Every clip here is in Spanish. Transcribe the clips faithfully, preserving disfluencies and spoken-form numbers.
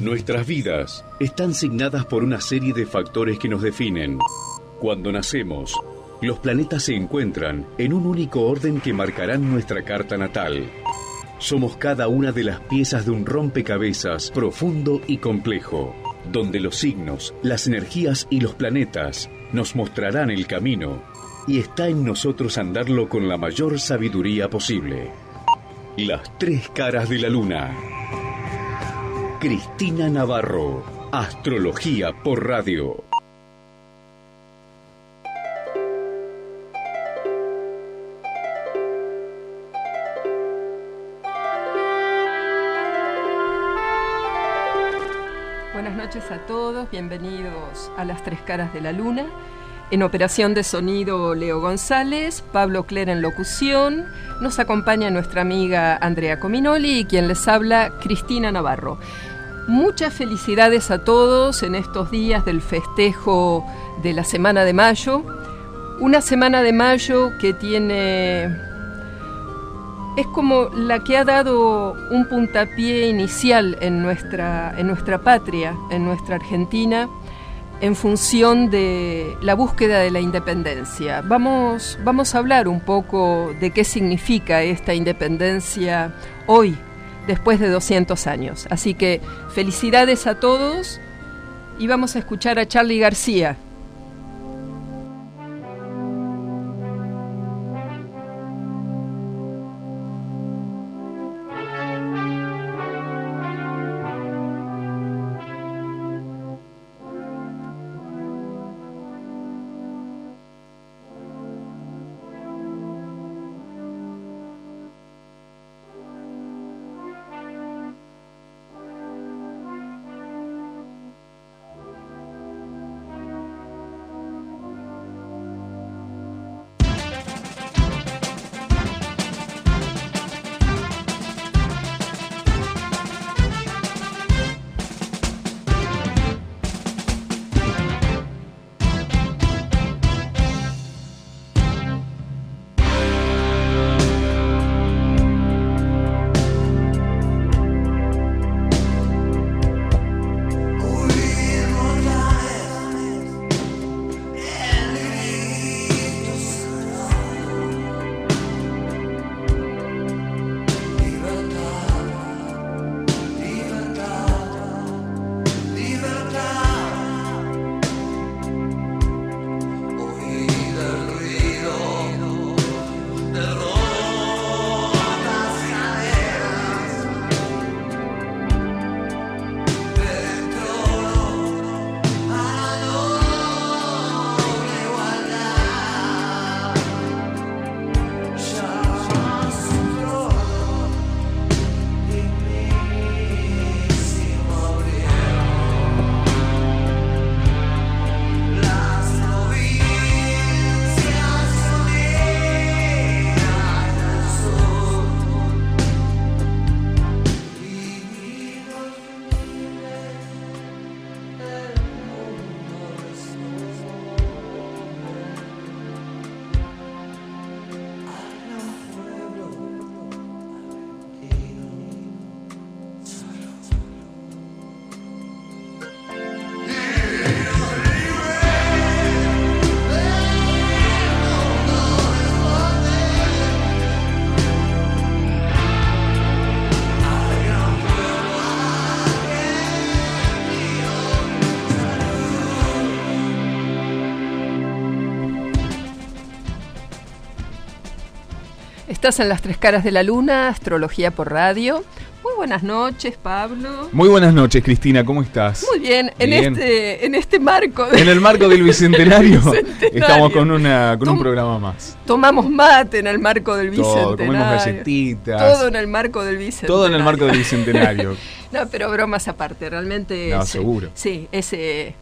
Nuestras vidas están signadas por una serie de factores que nos definen. Cuando nacemos, los planetas se encuentran en un único orden que marcarán nuestra carta natal. Somos cada una de las piezas de un rompecabezas profundo y complejo, donde los signos, las energías y los planetas nos mostrarán el camino, y está en nosotros andarlo con la mayor sabiduría posible. Las tres caras de la luna. Cristina Navarro, Astrología por Radio. Buenas noches a todos, bienvenidos a Las Tres Caras de la Luna. En operación de sonido, Leo González, Pablo Cler en locución, nos acompaña nuestra amiga Andrea Cominoli y quien les habla, Cristina Navarro. Muchas felicidades a todos en estos días del festejo de la Semana de Mayo. Una Semana de Mayo que tiene... es como la que ha dado un puntapié inicial en nuestra, en nuestra patria, en nuestra Argentina, en función de la búsqueda de la independencia. Vamos, vamos a hablar un poco de qué significa esta independencia hoy, después de doscientos años. Así que felicidades a todos y vamos a escuchar a Charly García. Estás en Las Tres Caras de la Luna, Astrología por Radio. Muy buenas noches, Pablo. Muy buenas noches, Cristina, ¿cómo estás? Muy bien, en bien. este en este marco. De, en el marco del Bicentenario, bicentenario. Estamos con, una, con Tom, un programa más. Tomamos mate en el marco del Bicentenario. Todo, comemos galletitas. Todo en el marco del Bicentenario. Todo en el marco del Bicentenario. No, pero bromas aparte, realmente... No, es, seguro. Sí, ese...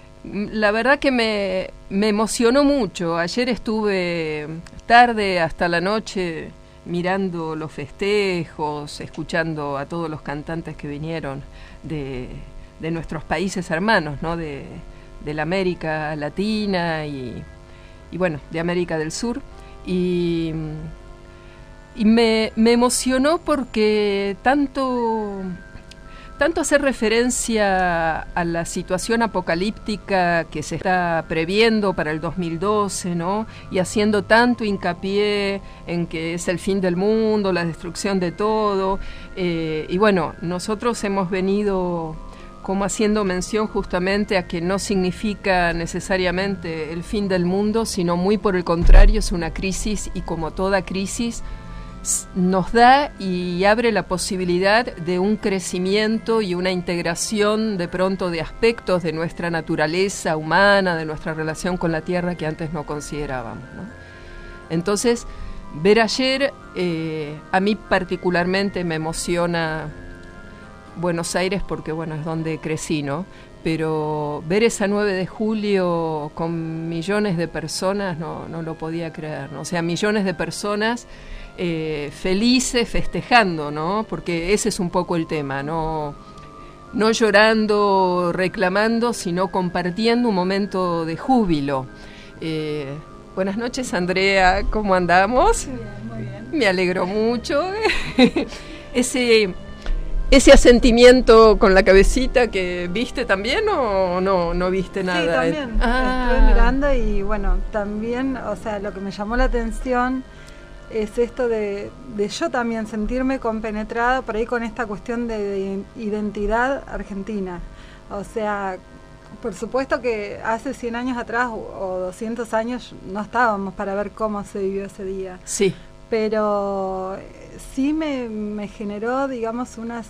La verdad que me, me emocionó mucho. Ayer estuve tarde hasta la noche mirando los festejos, escuchando a todos los cantantes que vinieron de, de nuestros países hermanos, ¿no? De, de la América Latina y, y bueno, de América del Sur. Y, y me, me emocionó porque tanto... tanto hacer referencia a la situación apocalíptica que se está previendo para el dos mil doce, ¿no? Y haciendo tanto hincapié en que es el fin del mundo, la destrucción de todo. Eh, y bueno, nosotros hemos venido como haciendo mención justamente a que no significa necesariamente el fin del mundo, sino muy por el contrario, es una crisis, y como toda crisis nos da y abre la posibilidad de un crecimiento y una integración de pronto de aspectos de nuestra naturaleza humana, de nuestra relación con la tierra que antes no considerábamos, ¿no? Entonces, ver ayer, eh, a mí particularmente me emociona Buenos Aires porque, bueno, es donde crecí, ¿no? Pero ver esa nueve de julio con millones de personas, no, no lo podía creer, ¿no? O sea, millones de personas eh, felices, festejando, ¿no? Porque ese es un poco el tema, ¿no? No llorando, reclamando, sino compartiendo un momento de júbilo. Eh, buenas noches, Andrea, ¿cómo andamos? Muy bien, muy bien. Me alegro mucho. Ese... ¿Ese asentimiento con la cabecita que viste también o no, no viste nada? Sí, también. Ah. Estuve mirando y bueno, también, o sea, lo que me llamó la atención es esto de, de yo también sentirme compenetrada por ahí con esta cuestión de, de identidad argentina. O sea, por supuesto que hace cien años atrás o doscientos años no estábamos para ver cómo se vivió ese día. Sí. Pero sí me, me generó, digamos, una,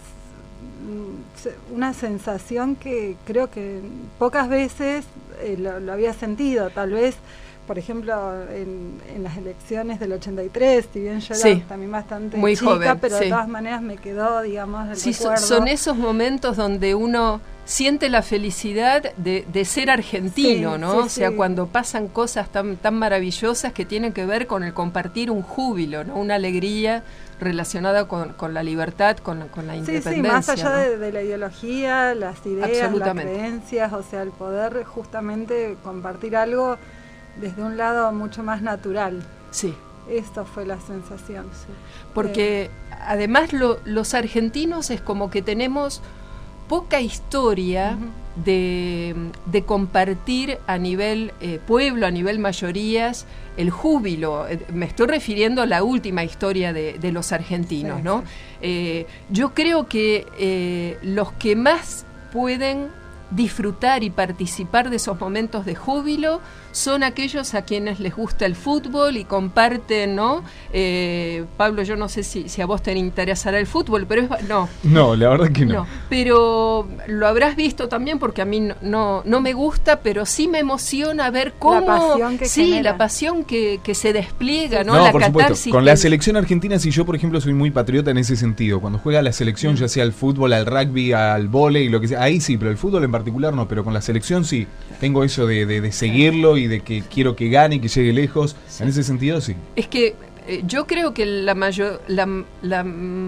una sensación que creo que pocas veces eh, lo, lo había sentido. Tal vez, por ejemplo, en, en las elecciones del ochenta y tres, si bien yo sí, era también bastante muy chica, joven, pero sí. de todas maneras me quedó, digamos, el sí, recuerdo. Son esos momentos donde uno siente la felicidad de, de ser argentino, sí, ¿no? Sí, o sea, sí. cuando pasan cosas tan, tan maravillosas que tienen que ver con el compartir un júbilo, ¿no? Una alegría relacionada con, con la libertad, con, con la independencia. Sí, sí, más allá ¿no? de, de la ideología, las ideas, las Absolutamente. creencias, o sea, el poder justamente compartir algo desde un lado mucho más natural. Sí. Esto fue la sensación. Sí. Porque eh. además lo, los argentinos es como que tenemos poca historia uh-huh. de, de compartir a nivel eh, pueblo, a nivel mayorías, el júbilo. Eh, me estoy refiriendo a la última historia de, de los argentinos, sí, ¿no? Sí. Eh, yo creo que eh, los que más pueden disfrutar y participar de esos momentos de júbilo son aquellos a quienes les gusta el fútbol y comparten, ¿no? Eh, Pablo, yo no sé si, si a vos te interesará el fútbol, pero es... No, no, la verdad que no. no. Pero lo habrás visto también porque a mí no, no, no me gusta, pero sí me emociona ver cómo... La pasión que Sí, genera. la pasión que, que se despliega, sí. ¿no? No, la por catarsis. supuesto. Con la selección argentina, si yo, por ejemplo, soy muy patriota en ese sentido. Cuando juega la selección, mm. ya sea al fútbol, al rugby, al vóley, lo que sea, ahí sí, pero el fútbol en particular no, pero con la selección sí. Tengo eso de, de, de seguirlo y de que quiero que gane y que llegue lejos. Sí. En ese sentido, sí. Es que eh, yo creo que la mayor, la, la,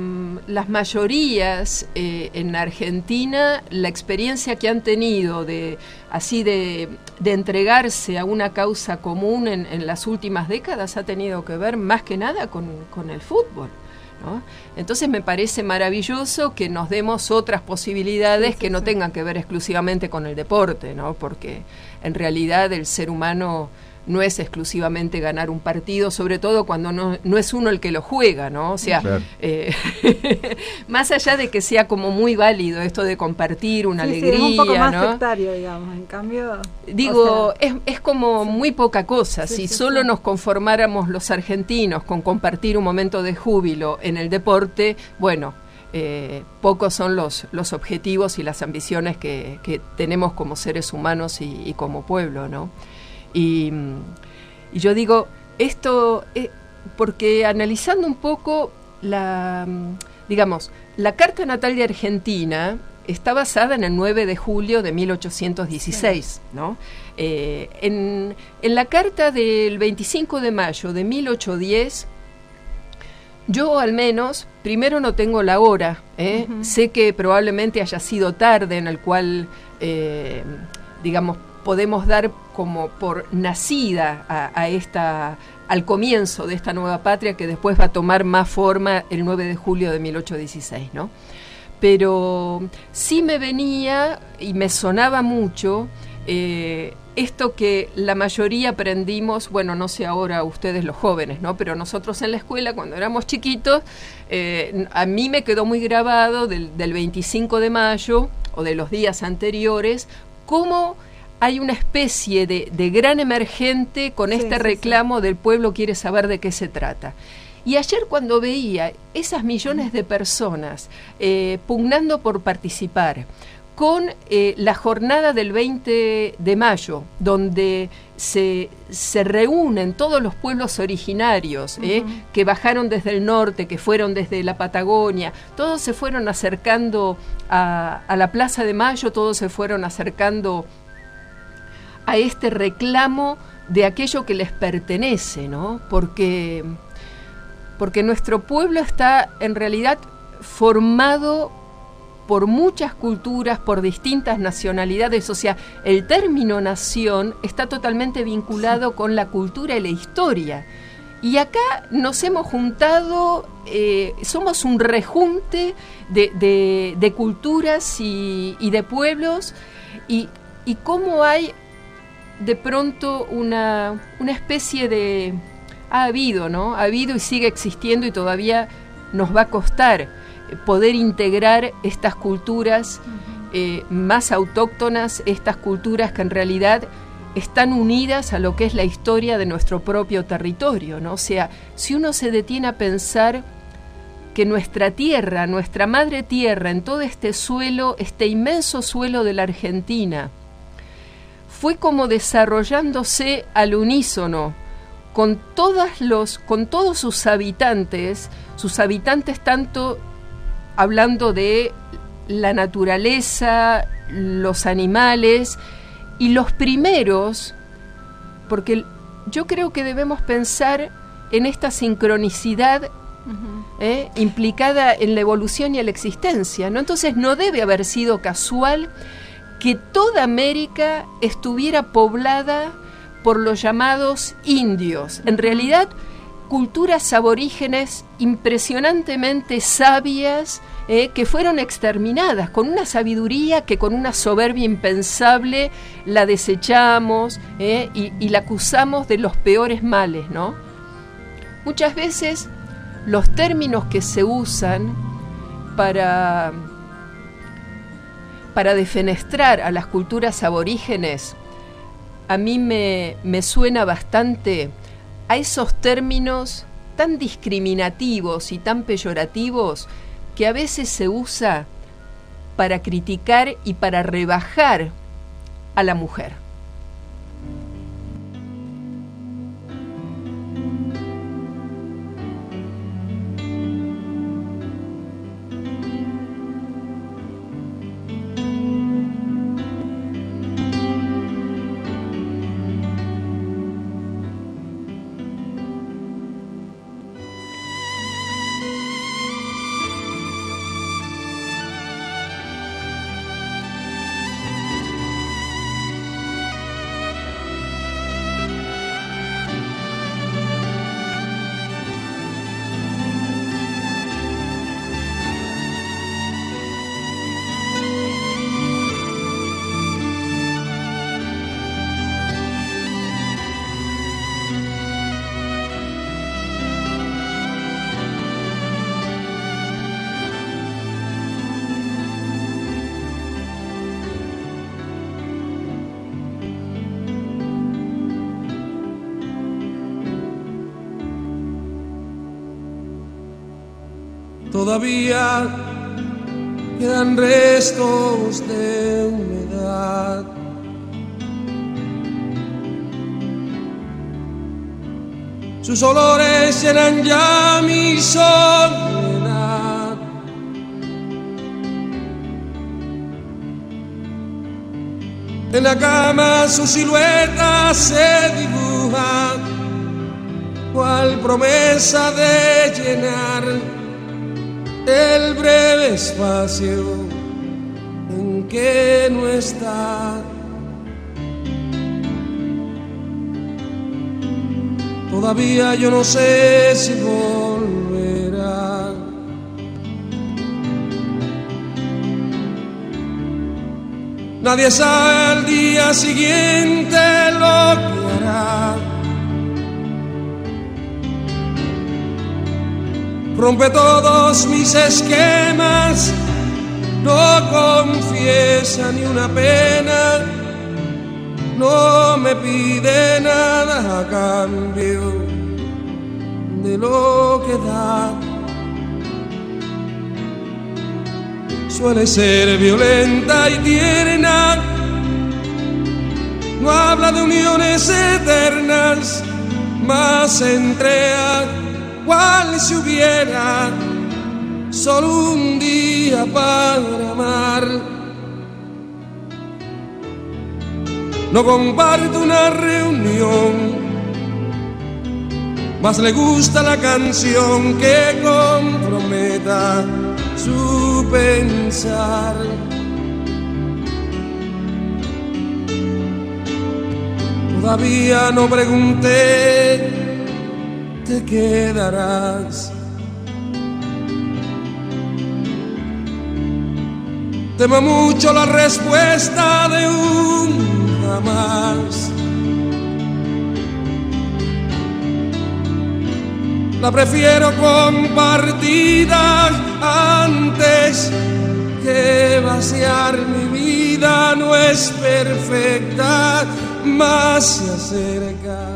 las mayorías eh, en Argentina, la experiencia que han tenido de así de, de entregarse a una causa común en, en las últimas décadas ha tenido que ver más que nada con, con el fútbol, ¿no? Entonces me parece maravilloso que nos demos otras posibilidades sí, sí, que no sí. tengan que ver exclusivamente con el deporte, ¿no? Porque en realidad el ser humano no es exclusivamente ganar un partido, sobre todo cuando no, no es uno el que lo juega, ¿no? O sea, claro. eh, más allá de que sea como muy válido esto de compartir una sí, alegría, sí, es un poco más ¿no? sectario, digamos, en cambio... Digo, o sea, es, es como sí. muy poca cosa. Sí, si sí, solo sí. nos conformáramos los argentinos con compartir un momento de júbilo en el deporte, bueno... Eh, pocos son los, los objetivos y las ambiciones que, que tenemos como seres humanos y, y como pueblo, ¿no? Y, y yo digo, esto, eh, porque analizando un poco la, digamos, la Carta Natal de Argentina está basada en el nueve de julio de mil ochocientos dieciséis, ¿no? Eh, en, en la carta del veinticinco de mayo de mil ochocientos diez, yo al menos, primero no tengo la hora, ¿eh? Uh-huh. Sé que probablemente haya sido tarde en el cual, eh, digamos, podemos dar como por nacida a, a esta, al comienzo de esta nueva patria que después va a tomar más forma el nueve de julio de mil ochocientos dieciséis, ¿no? pero sí me venía y me sonaba mucho eh, esto que la mayoría aprendimos, bueno, no sé ahora ustedes los jóvenes, ¿no? Pero nosotros en la escuela, cuando éramos chiquitos, eh, a mí me quedó muy grabado del, del veinticinco de mayo o de los días anteriores, cómo hay una especie de, de gran emergente con sí, este sí, reclamo sí. del pueblo quiere saber de qué se trata. Y ayer cuando veía esas millones de personas eh, pugnando por participar, con eh, la jornada del veinte de mayo, donde se, se reúnen todos los pueblos originarios, uh-huh. eh, que bajaron desde el norte, que fueron desde la Patagonia, todos se fueron acercando a, a la Plaza de Mayo, todos se fueron acercando a este reclamo de aquello que les pertenece, ¿no? Porque, porque nuestro pueblo está en realidad formado por muchas culturas, por distintas nacionalidades, o sea, el término nación está totalmente vinculado con la cultura y la historia. Y acá nos hemos juntado, eh, somos un rejunte de, de, de culturas y, y de pueblos, y, y cómo hay de pronto una, una especie de... Ha habido, ¿no? Ha habido y sigue existiendo y todavía nos va a costar poder integrar estas culturas eh, más autóctonas, estas culturas que en realidad están unidas a lo que es la historia de nuestro propio territorio, ¿no? O sea, si uno se detiene a pensar que nuestra tierra, nuestra madre tierra, en todo este suelo, este inmenso suelo de la Argentina, fue como desarrollándose al unísono con todas los, con todos sus habitantes, sus habitantes tanto hablando de la naturaleza, los animales y los primeros, porque yo creo que debemos pensar en esta sincronicidad uh-huh. eh, implicada en la evolución y en la existencia, ¿no? Entonces no debe haber sido casual que toda América estuviera poblada por los llamados indios. En realidad, culturas aborígenes impresionantemente sabias eh, que fueron exterminadas con una sabiduría que con una soberbia impensable la desechamos eh, y, y la acusamos de los peores males, ¿no? Muchas veces los términos que se usan para, para defenestrar a las culturas aborígenes a mí me, me suena bastante a esos términos tan discriminativos y tan peyorativos que a veces se usa para criticar y para rebajar a la mujer. Todavía quedan restos de humedad. Sus olores llenan ya mi soledad. En la cama su silueta se dibuja, cual promesa de llenar el breve espacio en que no está. Todavía yo no sé si volverá. Nadie sabe al día siguiente lo que hará. Rompe todos mis esquemas, no confiesa ni una pena, no me pide nada a cambio de lo que da. Suele ser violenta y tierna, no habla de uniones eternas, más se entrega cual si hubiera solo un día para amar. No comparte una reunión, más le gusta la canción que comprometa su pensar. Todavía no pregunté, te quedarás. Temo mucho la respuesta de un jamás. La prefiero compartida antes que vaciar mi vida. No es perfecta, más se acerca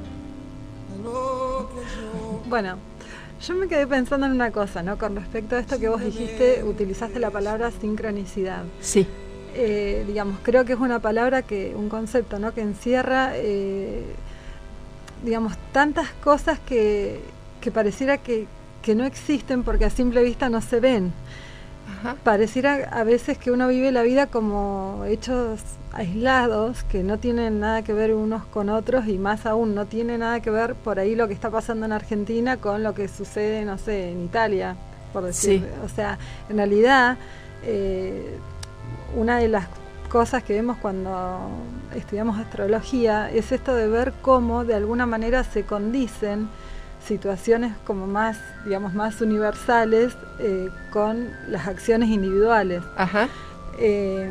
a lo que yo... Bueno, yo me quedé pensando en una cosa, ¿no? Con respecto a esto que vos dijiste, utilizaste la palabra sincronicidad. Sí. Eh, digamos, creo que es una palabra que, un concepto, ¿no? Que encierra, eh, digamos, tantas cosas que, que pareciera que, que no existen porque a simple vista no se ven. Ajá. Pareciera a veces que uno vive la vida como hechos aislados, que no tienen nada que ver unos con otros, y más aún no tiene nada que ver por ahí lo que está pasando en Argentina con lo que sucede, no sé, en Italia, por decir. Sí. O sea, en realidad, eh, una de las cosas que vemos cuando estudiamos astrología es esto de ver cómo de alguna manera se condicen situaciones como más, digamos, más universales eh, con las acciones individuales. Ajá. Eh,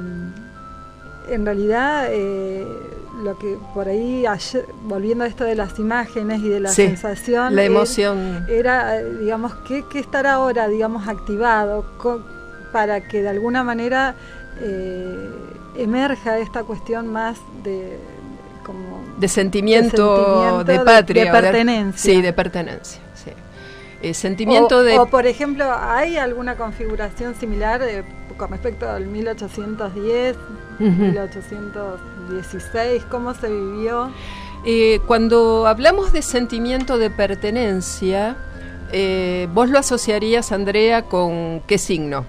en realidad, eh, lo que por ahí, ayer, volviendo a esto de las imágenes y de la sí, sensación, la emoción, era, era digamos, ¿qué, qué estará ahora, digamos, activado con, para que de alguna manera eh, emerja esta cuestión más de como de sentimiento, de, sentimiento de patria, de, de pertenencia. De, sí, de pertenencia. Sí. Eh, sentimiento o, de. O por ejemplo, ¿hay alguna configuración similar eh, con respecto al mil ochocientos diez, uh-huh. mil ochocientos dieciséis? ¿Cómo se vivió? Eh, cuando hablamos de sentimiento de pertenencia, eh, ¿vos lo asociarías, Andrea, con qué signo?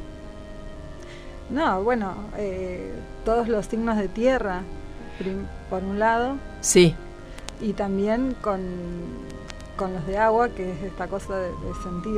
No, bueno, eh, todos los signos de tierra, por un lado. Sí. Y también con, con los de agua, que es esta cosa de, de sentir.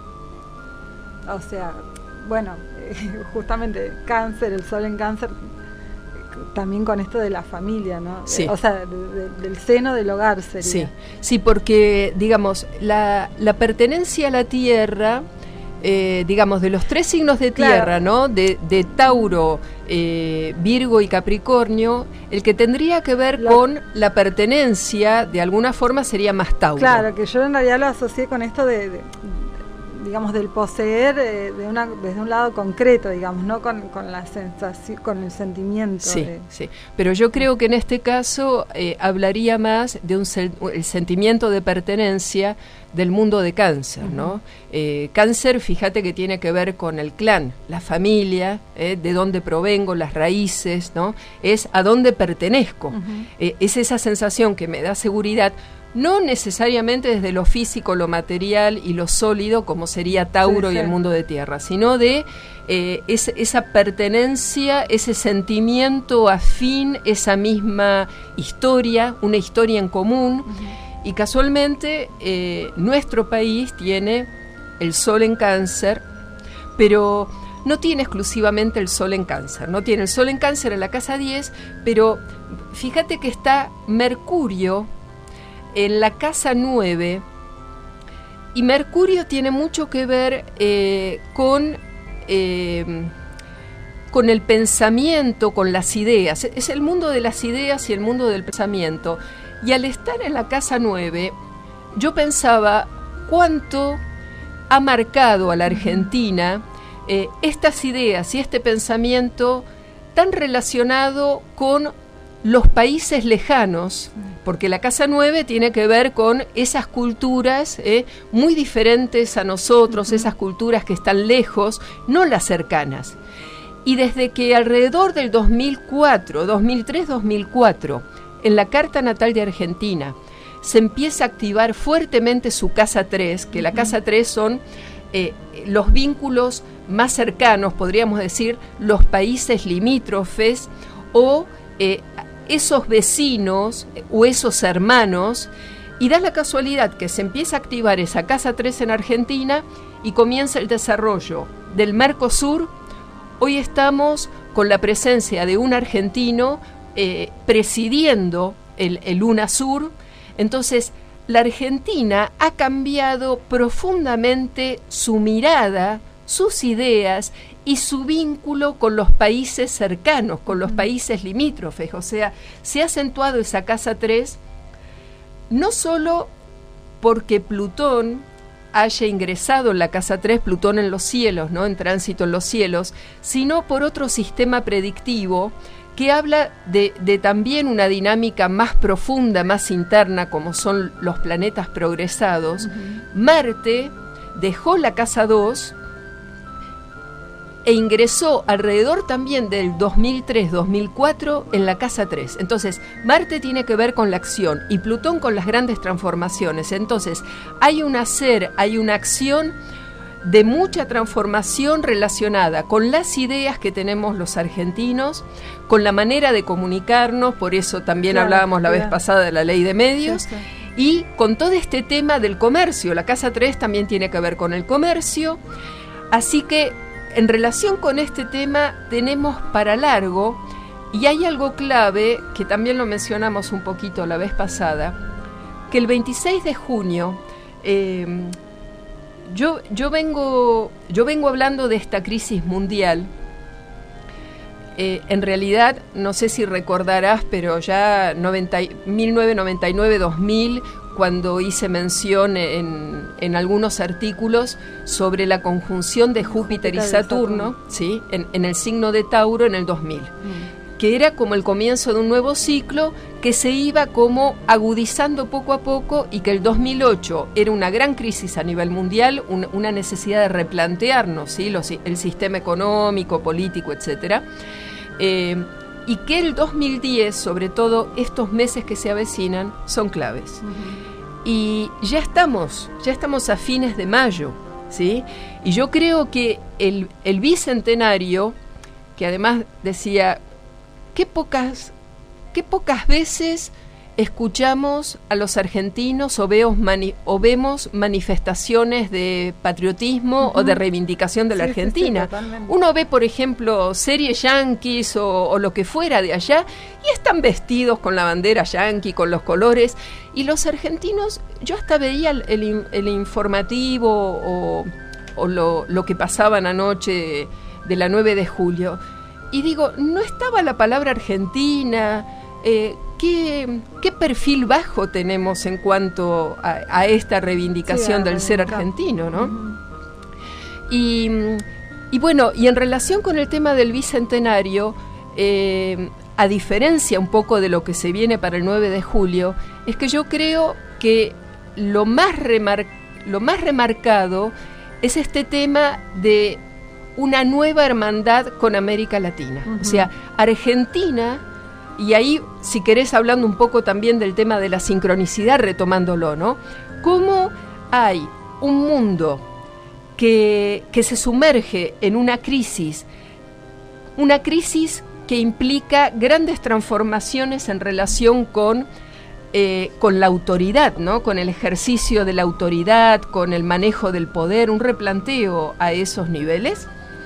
O sea, bueno, eh, justamente Cáncer, el sol en Cáncer, también con esto de la familia, ¿no? Sí. O sea, de, de, del seno del hogar sería. Sí, sí, porque, digamos, la, la pertenencia a la tierra... Eh, digamos, de los tres signos de tierra, claro. ¿no? De, de Tauro, eh, Virgo y Capricornio, el que tendría que ver lo, con la pertenencia, de alguna forma, sería más Tauro. Claro, que yo en realidad lo asocié con esto de, de digamos, del poseer eh, de una, desde un lado concreto, digamos, no con, con la sensación, con el sentimiento. Sí, de... sí. Pero yo creo que en este caso eh, hablaría más de un el sentimiento de pertenencia del mundo de Cáncer, uh-huh. ¿no? Eh, cáncer, fíjate que tiene que ver con el clan, la familia, eh, de dónde provengo, las raíces, ¿no? Es a dónde pertenezco. Uh-huh. Eh, es esa sensación que me da seguridad, no necesariamente desde lo físico, lo material y lo sólido, como sería Tauro sí, sí. y el mundo de tierra, sino de eh, es, esa pertenencia, ese sentimiento afín, esa misma historia, una historia en común. Uh-huh. Y casualmente eh, nuestro país tiene el sol en Cáncer, pero no tiene exclusivamente el sol en Cáncer, no tiene el sol en Cáncer en la casa diez, pero fíjate que está Mercurio en la casa nueve, y Mercurio tiene mucho que ver eh, con eh, con el pensamiento, con las ideas. Es el mundo de las ideas y el mundo del pensamiento. Y al estar en la Casa nueve, yo pensaba cuánto ha marcado a la Argentina eh, estas ideas y este pensamiento tan relacionado con los países lejanos, porque la Casa nueve tiene que ver con esas culturas eh, muy diferentes a nosotros, esas culturas que están lejos, no las cercanas. Y desde que alrededor del dos mil cuatro, dos mil tres, dos mil cuatro, en la Carta Natal de Argentina, se empieza a activar fuertemente su Casa tres, que la Casa tres son eh, los vínculos más cercanos, podríamos decir, los países limítrofes o eh, esos vecinos o esos hermanos, y da la casualidad que se empieza a activar esa Casa tres en Argentina y comienza el desarrollo del Mercosur. Hoy estamos con la presencia de un argentino eh, presidiendo el, el UNASUR. Entonces, la Argentina ha cambiado profundamente su mirada, sus ideas y su vínculo con los países cercanos, con los países limítrofes. O sea, se ha acentuado esa Casa tres, no solo porque Plutón haya ingresado en la Casa tres, Plutón en los cielos, ¿no?, en tránsito en los cielos, sino por otro sistema predictivo que habla de, de también una dinámica más profunda, más interna, como son los planetas progresados. Uh-huh. Marte dejó la Casa dos e ingresó alrededor también del dos mil tres, dos mil cuatro en la Casa tres. Entonces, Marte tiene que ver con la acción y Plutón con las grandes transformaciones. Entonces, hay un hacer, hay una acción de mucha transformación relacionada con las ideas que tenemos los argentinos, con la manera de comunicarnos, por eso también claro, hablábamos la claro. vez pasada de la ley de medios, sí, sí. y con todo este tema del comercio. La Casa tres también tiene que ver con el comercio, así que en relación con este tema tenemos para largo, y hay algo clave que también lo mencionamos un poquito la vez pasada, que el veintiséis de junio eh, yo, yo, vengo, yo vengo hablando de esta crisis mundial. Eh, en realidad, no sé si recordarás, pero ya noventa, mil novecientos noventa y nueve, dos mil, cuando hice mención en, en algunos artículos sobre la conjunción de Júpiter, Júpiter y Saturno, Saturno. ¿sí? en, en el signo de Tauro en el dos mil, mm. que era como el comienzo de un nuevo ciclo que se iba como agudizando poco a poco, y que el dos mil ocho era una gran crisis a nivel mundial, un, una necesidad de replantearnos, ¿sí? Los, el sistema económico, político, etcétera. Eh, y que el dos mil diez, sobre todo estos meses que se avecinan, son claves. Uh-huh. Y ya estamos, ya estamos a fines de mayo, ¿sí? Y yo creo que el, el bicentenario, que además decía, qué pocas, qué pocas veces escuchamos a los argentinos o, veo mani, o vemos manifestaciones de patriotismo uh-huh. o de reivindicación de la sí, Argentina. Sí, sí, uno ve, por ejemplo, series yanquis o, o lo que fuera de allá, y están vestidos con la bandera yanqui, con los colores, y los argentinos, yo hasta veía el, el, el informativo o, o lo, lo que pasaban anoche de la nueve de julio, y digo, no estaba la palabra Argentina. eh, ¿Qué, ¿Qué perfil bajo tenemos en cuanto a, a esta reivindicación sí, del ser argentino, ¿no? Uh-huh. Y, y bueno, y en relación con el tema del bicentenario, eh, a diferencia un poco de lo que se viene para el nueve de julio, es que yo creo que lo más, remar- lo más remarcado es este tema de una nueva hermandad con América Latina. Uh-huh. O sea, Argentina... Y ahí, si querés, hablando un poco también del tema de la sincronicidad, retomándolo, ¿no? ¿Cómo hay un mundo que, que se sumerge en una crisis, una crisis que implica grandes transformaciones en relación con, eh, con la autoridad, ¿no? Con el ejercicio de la autoridad, con el manejo del poder, un replanteo a esos niveles,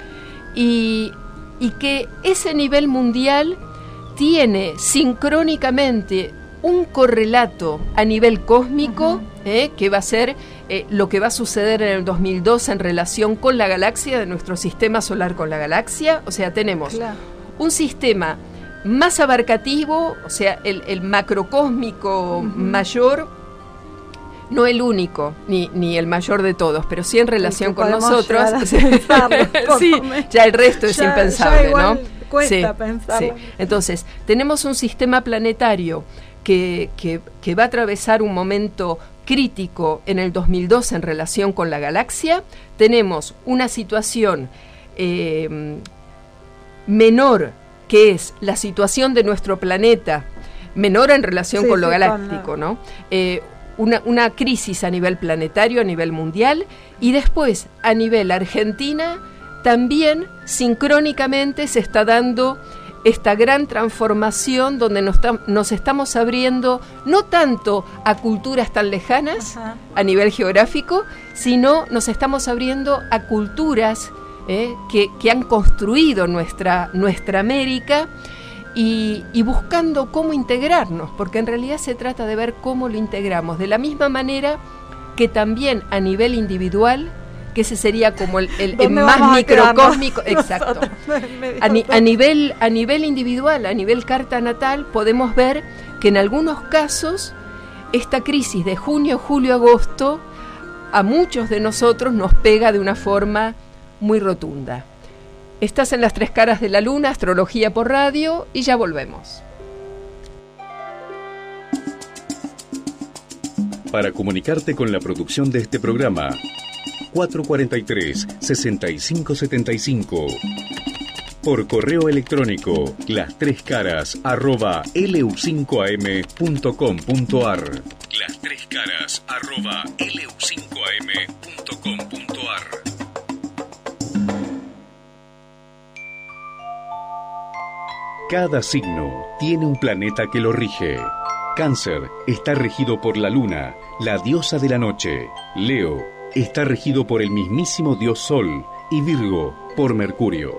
y, y que ese nivel mundial tiene sincrónicamente un correlato a nivel cósmico, uh-huh. eh, que va a ser eh, lo que va a suceder en el dos mil dos en relación con la galaxia, de nuestro sistema solar con la galaxia. O sea, tenemos claro. un sistema más abarcativo, o sea, el, el macrocósmico uh-huh. mayor, no el único, ni, ni el mayor de todos, pero sí en relación con nosotros. Sí, ya el resto es ya, impensable, ya ¿no? Cuesta sí, pensarlo. Sí. Entonces, tenemos un sistema planetario que, que, que va a atravesar un momento crítico en el dos mil dos en relación con la galaxia. Tenemos una situación eh, menor, que es la situación de nuestro planeta, menor en relación sí, con lo sí, galáctico, con la... ¿no? Eh, una, una crisis a nivel planetario, a nivel mundial, y después a nivel Argentina también sincrónicamente se está dando esta gran transformación donde nos, tam- nos estamos abriendo no tanto a culturas tan lejanas Ajá. a nivel geográfico, sino nos estamos abriendo a culturas eh, que, que han construido nuestra, nuestra América y, y buscando cómo integrarnos, porque en realidad se trata de ver cómo lo integramos, de la misma manera que también a nivel individual, que ese sería como el, el, el más microcósmico, exacto. A, ni, a nivel a nivel individual, a nivel carta natal, podemos ver que en algunos casos esta crisis de junio, julio, agosto a muchos de nosotros nos pega de una forma muy rotunda. Estás en Las Tres Caras de la Luna, Astrología por Radio, y ya volvemos. Para comunicarte con la producción de este programa, cuatro cuatro tres, seis cinco siete cinco. Por correo electrónico, las tres caras arroba l u cinco a m punto com punto a r. Las tres caras arroba l u cinco a m punto com punto a r. Cada signo tiene un planeta que lo rige. Cáncer está regido por la luna, la diosa de la noche. Leo está regido por el mismísimo dios Sol, y Virgo por Mercurio.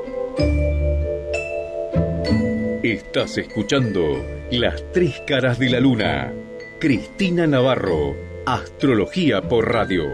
Estás escuchando Las Tres Caras de la Luna. Cristina Navarro, Astrología por Radio.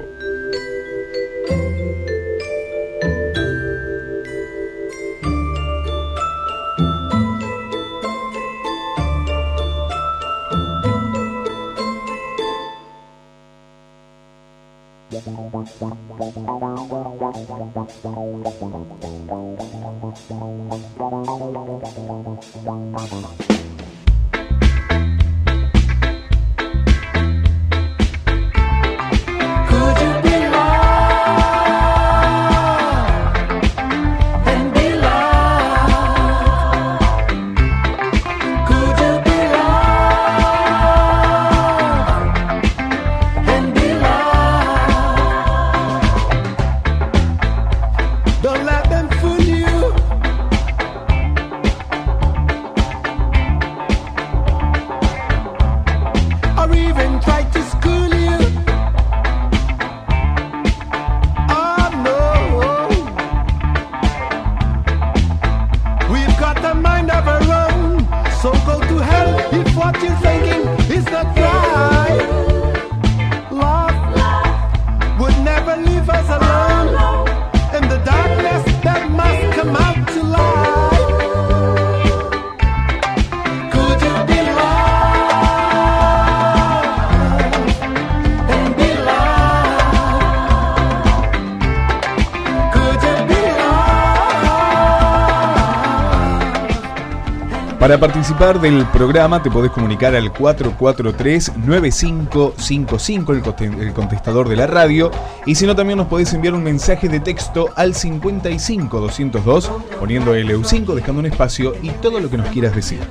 Para participar del programa te podés comunicar al cuatro cuatro tres, nueve cinco cinco cinco, el, el contestador de la radio, y si no también nos podés enviar un mensaje de texto al cincuenta y cinco doscientos dos poniendo L U cinco, dejando un espacio y todo lo que nos quieras decir.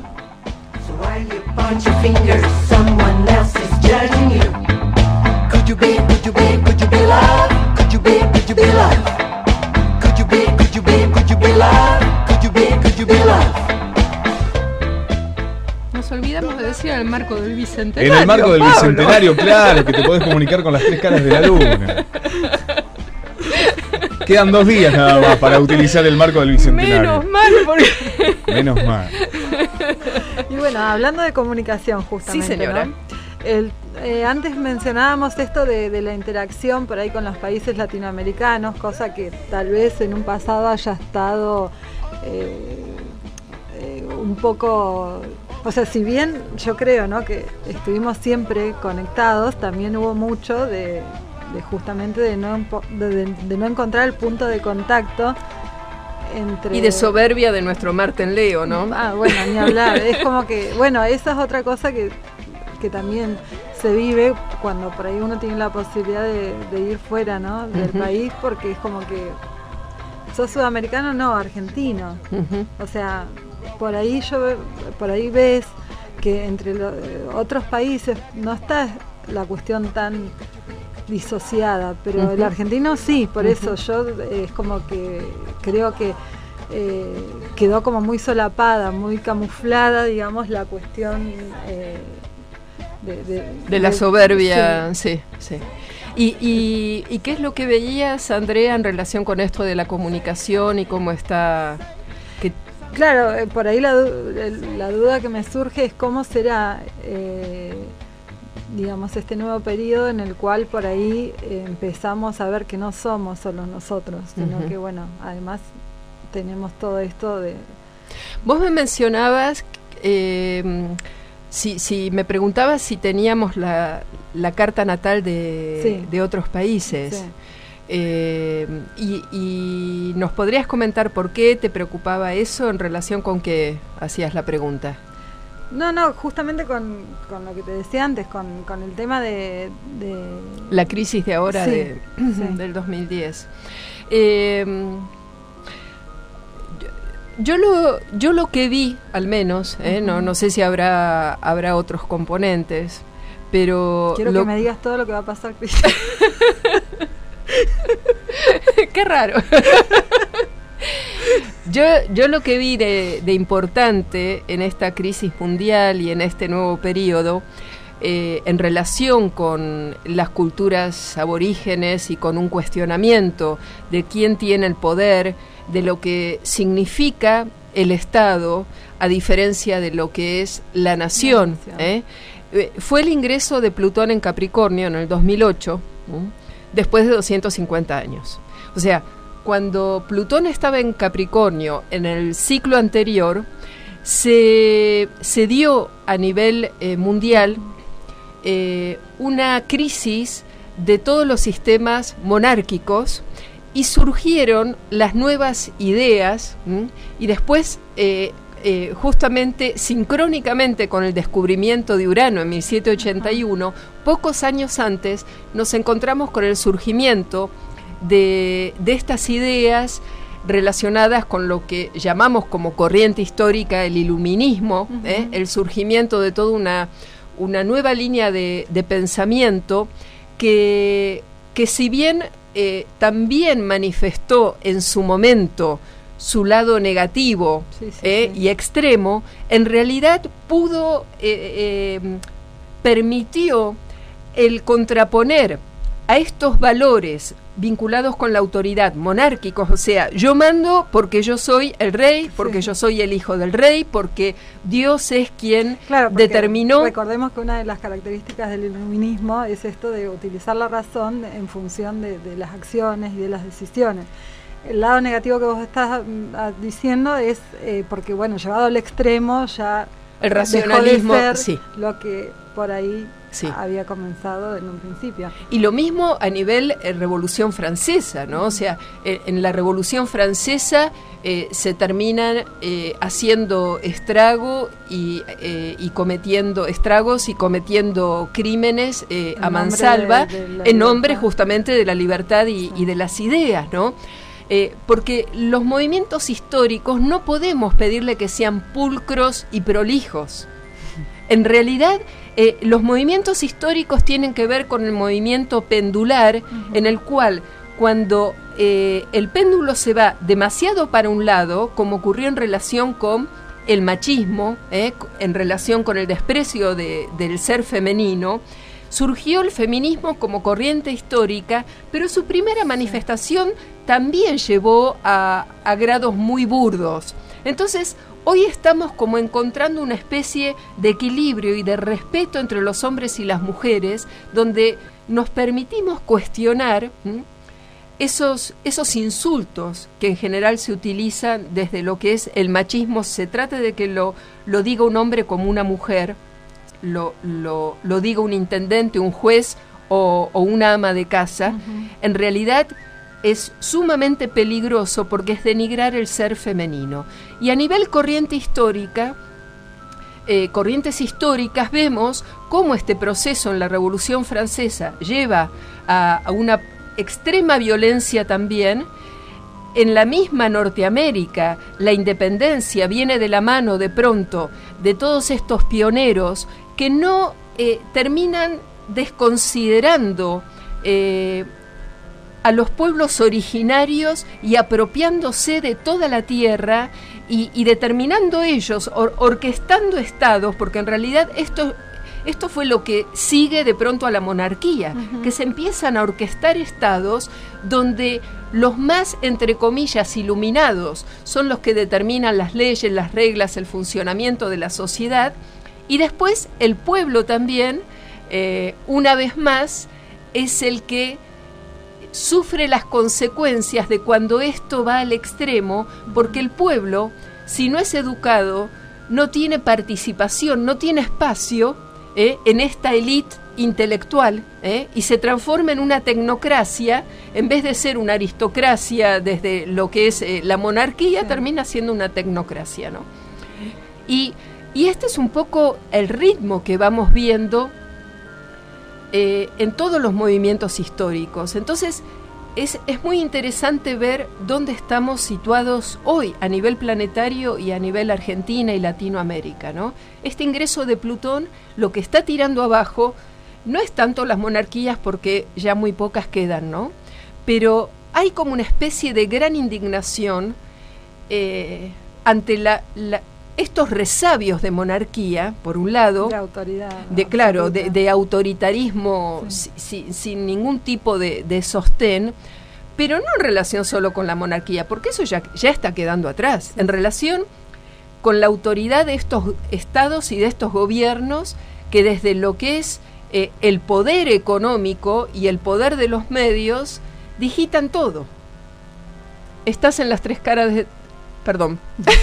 Nos olvidamos de decir en el marco del Bicentenario. En el marco del Pablo. Bicentenario, claro, que te podés comunicar con las tres caras de la luna. Quedan dos días nada más para utilizar el marco del Bicentenario. Menos mal, porque... Menos mal. Y bueno, hablando de comunicación justamente, sí, señora. ¿no? El, eh, antes mencionábamos esto de, de la interacción por ahí con los países latinoamericanos, cosa que tal vez en un pasado haya estado eh, eh, un poco... O sea, si bien yo creo, ¿no?, que estuvimos siempre conectados, también hubo mucho de, de justamente de no, de, de no encontrar el punto de contacto entre... Y de soberbia de nuestro Marten Leo, ¿no? Ah, bueno, ni hablar. Es como que, bueno, esa es otra cosa que, que también se vive cuando por ahí uno tiene la posibilidad de, de ir fuera, ¿no?, del uh-huh. país, porque es como que sos sudamericano, no, argentino. Uh-huh. O sea... Por ahí yo por ahí ves que entre los otros países no está la cuestión tan disociada, pero uh-huh. el argentino sí, por uh-huh. eso yo eh, es como que creo que eh, quedó como muy solapada, muy camuflada, digamos, la cuestión eh, de, de, de la de, soberbia, sí, sí. sí. ¿Y, y, ¿Y qué es lo que veías, Andrea, en relación con esto de la comunicación y cómo está... Que Claro, eh, por ahí la, la duda que me surge es cómo será, eh, digamos, este nuevo periodo en el cual por ahí eh, empezamos a ver que no somos solo nosotros, sino uh-huh. que, bueno, además tenemos todo esto de... Vos me mencionabas, eh, si, si me preguntabas si teníamos la, la carta natal de, sí. de otros países. Sí. Eh, y, y nos podrías comentar por qué te preocupaba eso en relación con que hacías la pregunta. No, no, justamente con, con lo que te decía antes, con, con el tema de, de... La crisis de ahora, sí, de, sí. del dos mil diez. Eh, yo, lo, yo lo que vi, al menos, eh, uh-huh. no, no sé si habrá, habrá otros componentes, pero... Quiero lo... que me digas todo lo que va a pasar, Cristian. Qué raro. yo, yo lo que vi de, de importante en esta crisis mundial y en este nuevo periodo, eh, en relación con las culturas aborígenes y con un cuestionamiento de quién tiene el poder, de lo que significa el Estado, a diferencia de lo que es la nación, la nación. ¿eh? Eh, fue el ingreso de Plutón en Capricornio en el dos mil ocho, ¿eh? Después de doscientos cincuenta años. O sea, cuando Plutón estaba en Capricornio en el ciclo anterior, se, se dio a nivel eh, mundial eh, una crisis de todos los sistemas monárquicos y surgieron las nuevas ideas, ¿m? y después... Eh, Eh, justamente sincrónicamente con el descubrimiento de Urano en mil setecientos ochenta y uno, pocos años antes nos encontramos con el surgimiento de, de estas ideas relacionadas con lo que llamamos como corriente histórica el iluminismo, uh-huh. ¿eh? el surgimiento de toda una, una nueva línea de, de pensamiento que, que si bien eh, también manifestó en su momento su lado negativo sí, sí, eh, sí. y extremo, en realidad pudo, eh, eh, permitió el contraponer a estos valores vinculados con la autoridad, monárquicos, o sea, yo mando porque yo soy el rey, porque sí. yo soy el hijo del rey, porque Dios es quien claro, determinó... Recordemos que una de las características del iluminismo es esto de utilizar la razón en función de, de las acciones y de las decisiones. El lado negativo que vos estás uh, diciendo es eh, porque, bueno, llevado al extremo ya el racionalismo, dejó de ser sí. lo que por ahí sí. había comenzado en un principio. Y lo mismo a nivel eh, Revolución Francesa, ¿no? O sea, eh, en la Revolución Francesa eh, se terminan eh, haciendo estrago y, eh, y cometiendo estragos y cometiendo crímenes eh, a mansalva de, de en nombre libertad. Justamente de la libertad y, sí. y de las ideas, ¿no? Eh, porque los movimientos históricos no podemos pedirle que sean pulcros y prolijos. En realidad, eh, los movimientos históricos tienen que ver con el movimiento pendular, uh-huh. en el cual cuando eh, el péndulo se va demasiado para un lado, como ocurrió en relación con el machismo, eh, en relación con el desprecio de, del ser femenino, surgió el feminismo como corriente histórica, pero su primera manifestación también llevó a, a grados muy burdos. Entonces, hoy estamos como encontrando una especie de equilibrio y de respeto entre los hombres y las mujeres, donde nos permitimos cuestionar ¿m? Esos, esos insultos que en general se utilizan desde lo que es el machismo, se trate de que lo, lo diga un hombre como una mujer, lo, lo, lo diga un intendente, un juez o, o una ama de casa. Uh-huh. En realidad es sumamente peligroso porque es denigrar el ser femenino. Y a nivel corriente histórica, eh, corrientes históricas, vemos cómo este proceso en la Revolución Francesa lleva a, a una extrema violencia también. En la misma Norteamérica, la independencia viene de la mano de pronto de todos estos pioneros que no eh, terminan desconsiderando eh, a los pueblos originarios y apropiándose de toda la tierra y, y determinando ellos, or, orquestando estados, porque en realidad esto... Esto fue lo que sigue de pronto a la monarquía, uh-huh. que se empiezan a orquestar estados donde los más, entre comillas, iluminados son los que determinan las leyes, las reglas, el funcionamiento de la sociedad, y después el pueblo también, eh, una vez más, es el que sufre las consecuencias de cuando esto va al extremo, porque el pueblo, si no es educado, no tiene participación, no tiene espacio Eh, en esta élite intelectual eh, y se transforma en una tecnocracia, en vez de ser una aristocracia desde lo que es eh, la monarquía, sí. termina siendo una tecnocracia, ¿no? Y, y este es un poco el ritmo que vamos viendo eh, en todos los movimientos históricos. Entonces es, es muy interesante ver dónde estamos situados hoy a nivel planetario y a nivel Argentina y Latinoamérica, ¿no? Este ingreso de Plutón lo que está tirando abajo no es tanto las monarquías, porque ya muy pocas quedan, ¿no? Pero hay como una especie de gran indignación eh, ante la, la, estos resabios de monarquía, por un lado, de autoridad, de claro, de, de autoritarismo sí. si, si, sin ningún tipo de, de sostén, pero no en relación solo con la monarquía, porque eso ya, ya está quedando atrás, sí. en relación con la autoridad de estos estados y de estos gobiernos que desde lo que es eh, el poder económico y el poder de los medios digitan todo. Estás en las tres caras de... Perdón.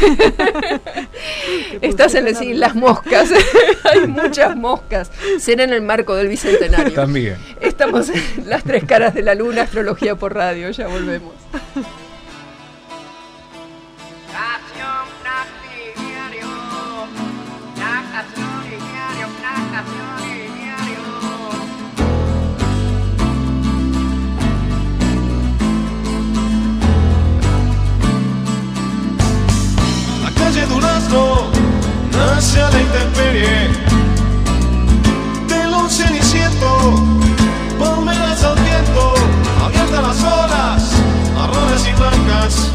Estás en las, las moscas. Hay muchas moscas. Será en el marco del Bicentenario. También. Estamos en las tres caras de la luna, astrología por radio. Ya volvemos. Durazno nace a la intemperie del un ceniciento, palmeras al viento, abiertas las olas, marrones y blancas,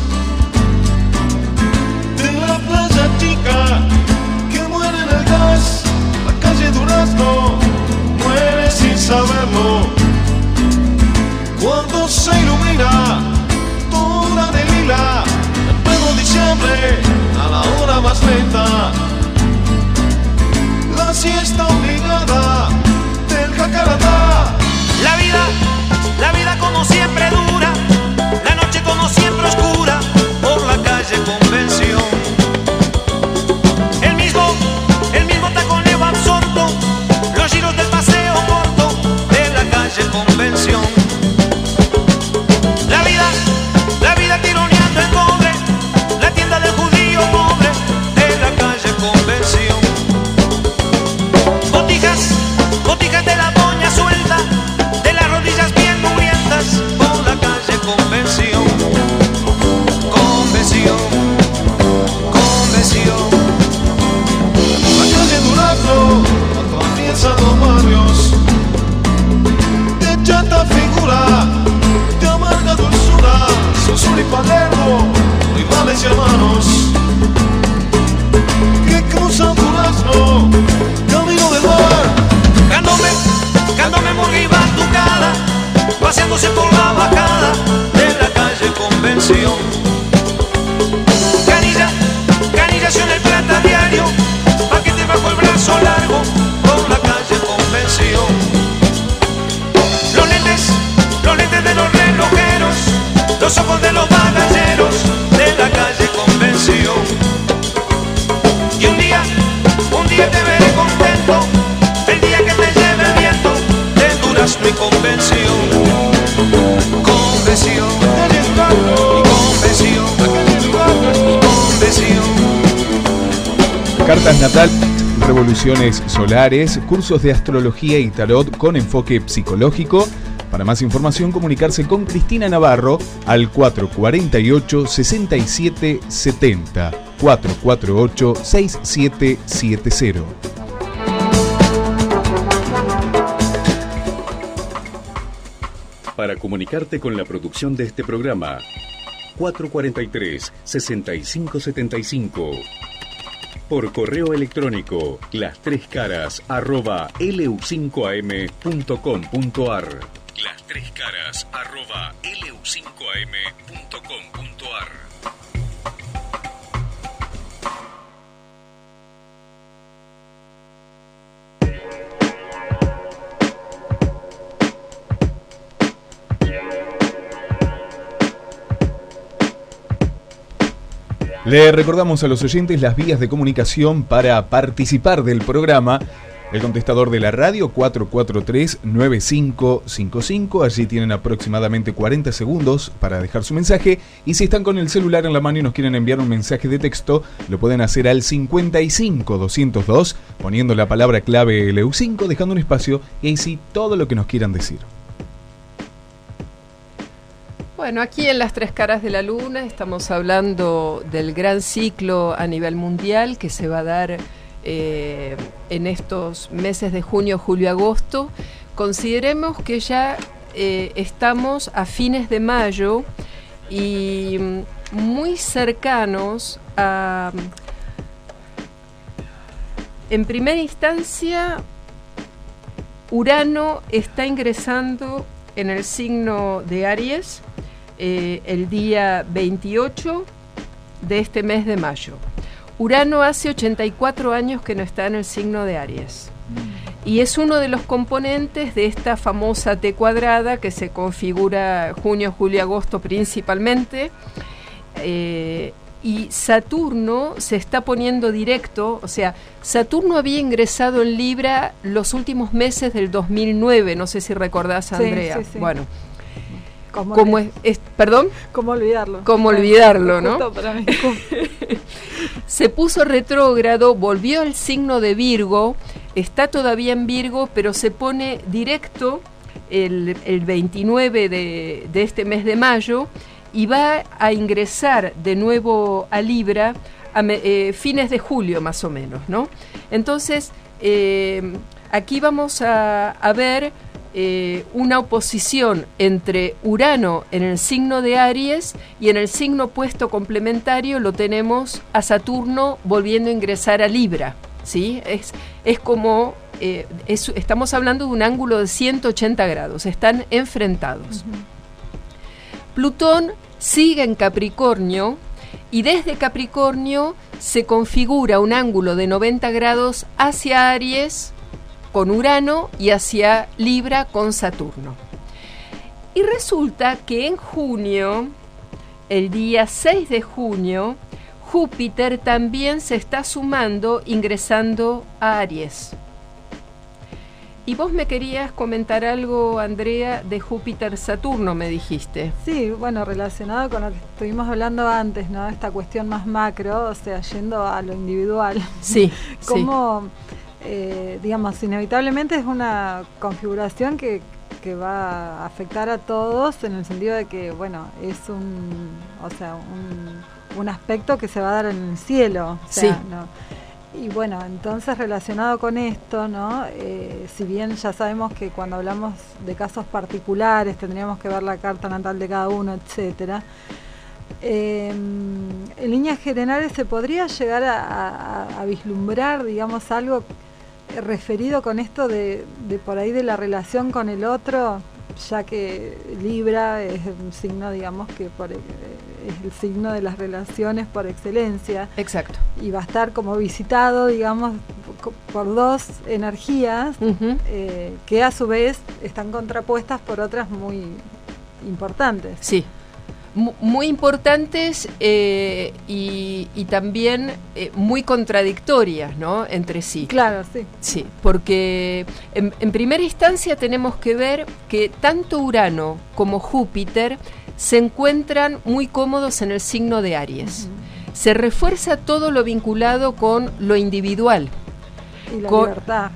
de la playa chica que muere en el gas. La calle Durazno muere sin saberlo, cuando se ilumina toda de lila en pleno diciembre, a la hora más lenta, la siesta obligada del jacaratá. La vida, la vida como siempre dura, la noche como siempre oscura, por la calle Convención. El mismo, el mismo taconeo absorto, los giros del paseo corto de la calle Convención. La vida, la vida tironeando el cobre, la tienda del judío pobre de la calle Convención. Botijas, botijas de la doña suelta, de las rodillas bien mugrientas, por la calle Convención. Convención, Convención. La calle Durazno atraviesa los barrios de chata figura, de amarga dulzura, Sosur y Palermo, rivales y hermanos que cruzan Durazno, camino del mar. Candombe, asomándose por la bajada de la calle Convención. Canilla, canillación el plata diario, paquete bajo el brazo largo por la calle Convención. Los lentes, los lentes de los relojeros, los ojos de los bagalleros de la calle Convención. Y un día, un día te veré contento, el día que te lleve el viento de Durazno y Convención. Convención, y Convención, y Convención. Cartas natales, revoluciones solares, cursos de astrología y tarot con enfoque psicológico. Para más información, comunicarse con Cristina Navarro al cuatro cuatro ocho, seis siete siete cero, cuatro cuatro ocho, seis siete siete cero. Para comunicarte con la producción de este programa, cuatro cuatro tres, seis cinco siete cinco. Por correo electrónico, las tres caras arroba l u cinco a m punto com punto a r. Las tres caras arroba l u cinco a m punto com punto a r. Le recordamos a los oyentes las vías de comunicación para participar del programa. El contestador de la radio cuatro cuatro tres, nueve cinco cinco cinco. Allí tienen aproximadamente cuarenta segundos para dejar su mensaje. Y si están con el celular en la mano y nos quieren enviar un mensaje de texto, lo pueden hacer al cincuenta y cinco, doscientos dos, poniendo la palabra clave L U cinco, dejando un espacio y ahí sí todo lo que nos quieran decir. Bueno, aquí en Las Tres Caras de la Luna estamos hablando del gran ciclo a nivel mundial que se va a dar eh, en estos meses de junio, julio, agosto. Consideremos que ya eh, estamos a fines de mayo y muy cercanos a, en primera instancia, Urano está ingresando en el signo de Aries eh, el día veintiocho de este mes de mayo. Urano hace ochenta y cuatro años que no está en el signo de Aries. Y es uno de los componentes de esta famosa T cuadrada que se configura junio, julio, agosto principalmente. Eh, y Saturno se está poniendo directo, o sea, Saturno había ingresado en Libra los últimos meses del dos mil nueve, no sé si recordás, Andrea. Sí, sí, sí. Bueno, ¿Cómo, ¿cómo es, es, ¿perdón? ¿Cómo olvidarlo? ¿Cómo olvidarlo, no? Justo para mí. Se puso retrógrado, volvió al signo de Virgo, está todavía en Virgo, pero se pone directo el, el veintinueve de, de este mes de mayo y va a ingresar de nuevo a Libra a me, eh, fines de julio más o menos, ¿no? Entonces, eh, aquí vamos a, a ver eh, una oposición entre Urano en el signo de Aries y en el signo opuesto complementario lo tenemos a Saturno volviendo a ingresar a Libra, ¿sí? Es, es como, eh, es, estamos hablando de un ángulo de ciento ochenta grados, están enfrentados. Uh-huh. Plutón sigue en Capricornio y desde Capricornio se configura un ángulo de noventa grados hacia Aries con Urano y hacia Libra con Saturno. Y resulta que en junio, el día seis de junio, Júpiter también se está sumando, ingresando a Aries. Y vos me querías comentar algo, Andrea, de Júpiter-Saturno, me dijiste. Sí, bueno, relacionado con lo que estuvimos hablando antes, ¿no? Esta cuestión más macro, o sea, yendo a lo individual. Sí, Cómo, sí. Eh, digamos, inevitablemente es una configuración que, que va a afectar a todos en el sentido de que, bueno, es un, o sea, un, un aspecto que se va a dar en el cielo. O sea, sí. ¿no? Y bueno, entonces relacionado con esto, ¿no? Eh, si bien ya sabemos que cuando hablamos de casos particulares tendríamos que ver la carta natal de cada uno, etcétera. Eh, en líneas generales se podría llegar a, a, a vislumbrar, digamos, algo referido con esto de, de por ahí de la relación con el otro, ya que Libra es un signo, digamos, que por, eh, es el signo de las relaciones por excelencia. Exacto. Y va a estar como visitado, digamos, por dos energías uh-huh. eh, que a su vez están contrapuestas por otras muy importantes. Sí. Muy importantes eh, y, y también eh, muy contradictorias, ¿no?, entre sí. Claro, sí. Sí, porque en, en primera instancia tenemos que ver que tanto Urano como Júpiter se encuentran muy cómodos en el signo de Aries. Uh-huh. Se refuerza todo lo vinculado con lo individual. Y la con, libertad.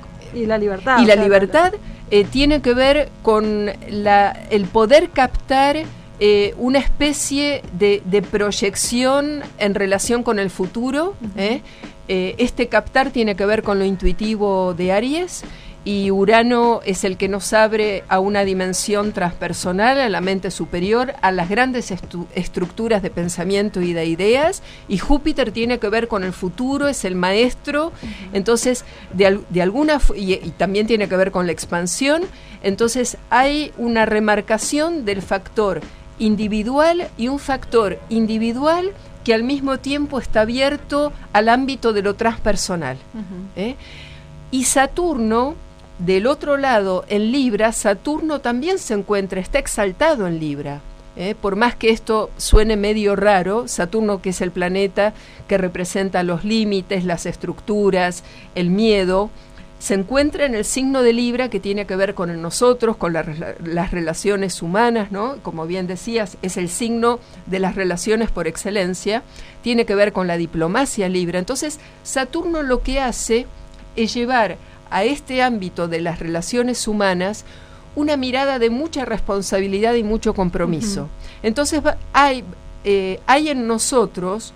Y la libertad. Y la libertad eh, tiene que ver con la, el poder captar Eh, una especie de, de proyección en relación con el futuro. Uh-huh. ¿eh? Eh, este captar tiene que ver con lo intuitivo de Aries, y Urano es el que nos abre a una dimensión transpersonal, a la mente superior, a las grandes estu- estructuras de pensamiento y de ideas, y Júpiter tiene que ver con el futuro, es el maestro. Uh-huh. Entonces, de, al- de alguna f- y, y también tiene que ver con la expansión. Entonces hay una remarcación del factor individual y un factor individual que al mismo tiempo está abierto al ámbito de lo transpersonal. Uh-huh. ¿eh? Y Saturno, del otro lado, en Libra, Saturno también se encuentra, está exaltado en Libra. ¿eh? Por más que esto suene medio raro, Saturno, que es el planeta que representa los límites, las estructuras, el miedo, se encuentra en el signo de Libra, que tiene que ver con el nosotros, con la, las relaciones humanas, ¿no? Como bien decías, es el signo de las relaciones por excelencia, tiene que ver con la diplomacia Libra. Entonces, Saturno lo que hace es llevar a este ámbito de las relaciones humanas una mirada de mucha responsabilidad y mucho compromiso. Uh-huh. Entonces, hay, eh, hay en nosotros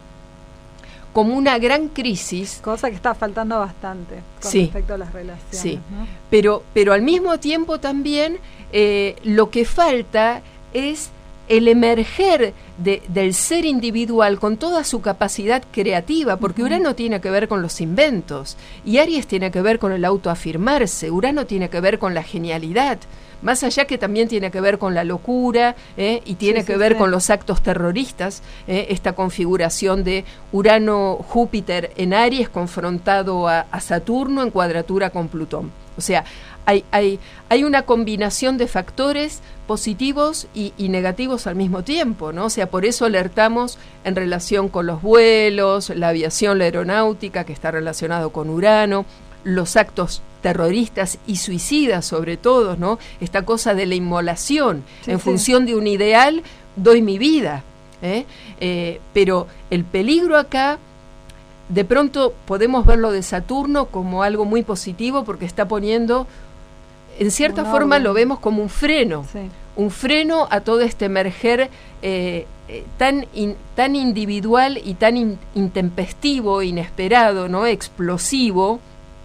como una gran crisis. Cosa que está faltando bastante con sí, respecto a las relaciones. Sí, ¿no? pero, pero al mismo tiempo también eh, lo que falta es el emerger de, del ser individual con toda su capacidad creativa, porque uh-huh. Urano tiene que ver con los inventos, y Aries tiene que ver con el autoafirmarse, Urano tiene que ver con la genialidad, más allá que también tiene que ver con la locura, ¿eh? y tiene sí, que sí, ver sí. con los actos terroristas, ¿eh? esta configuración de Urano-Júpiter en Aries confrontado a, a Saturno en cuadratura con Plutón. O sea, hay, hay, hay una combinación de factores positivos y, y negativos al mismo tiempo, ¿no? O sea, por eso alertamos en relación con los vuelos, la aviación, la aeronáutica, que está relacionado con Urano, los actos terroristas y suicidas sobre todo, ¿no? Esta cosa de la inmolación, sí, en sí. función de un ideal, doy mi vida, ¿eh? Eh, pero el peligro acá, de pronto podemos verlo de Saturno como algo muy positivo, porque está poniendo, en cierta forma lo vemos como un freno, sí. un freno a todo este emerger eh, eh, tan, in, tan individual y tan in, intempestivo, inesperado, ¿no? explosivo,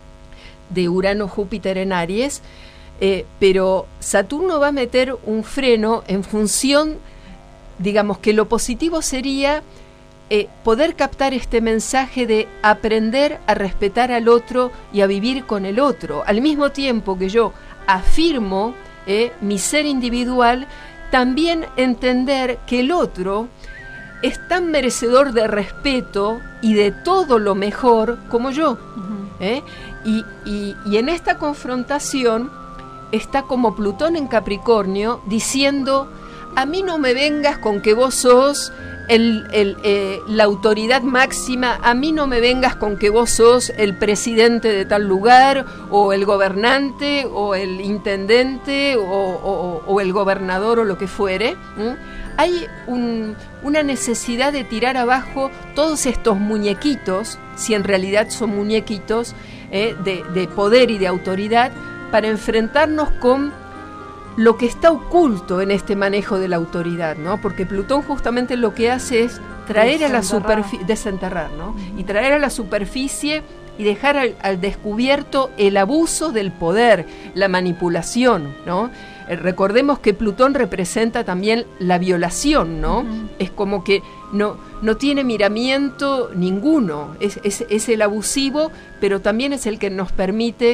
de Urano-Júpiter en Aries, eh, pero Saturno va a meter un freno en función, digamos que lo positivo sería eh, poder captar este mensaje de aprender a respetar al otro y a vivir con el otro, al mismo tiempo que yo afirmo eh, mi ser individual, también entender que el otro es tan merecedor de respeto y de todo lo mejor como yo. Uh-huh. ¿eh? Y, y, y en esta confrontación está como Plutón en Capricornio diciendo: a mí no me vengas con que vos sos el, el, eh, la autoridad máxima, a mí no me vengas con que vos sos el presidente de tal lugar, o el gobernante, o el intendente, o, o, o el gobernador, o lo que fuere. ¿Mm? Hay un, una necesidad de tirar abajo todos estos muñequitos, si en realidad son muñequitos, eh, de, de poder y de autoridad, para enfrentarnos con lo que está oculto en este manejo de la autoridad, ¿no? Porque Plutón justamente lo que hace es traer a la superficie, desenterrar, ¿no? Uh-huh. Y traer a la superficie y dejar al, al descubierto el abuso del poder, la manipulación, ¿no? Eh, recordemos que Plutón representa también la violación, ¿no? Uh-huh. Es como que no, no tiene miramiento ninguno, es, es, es el abusivo, pero también es el que nos permite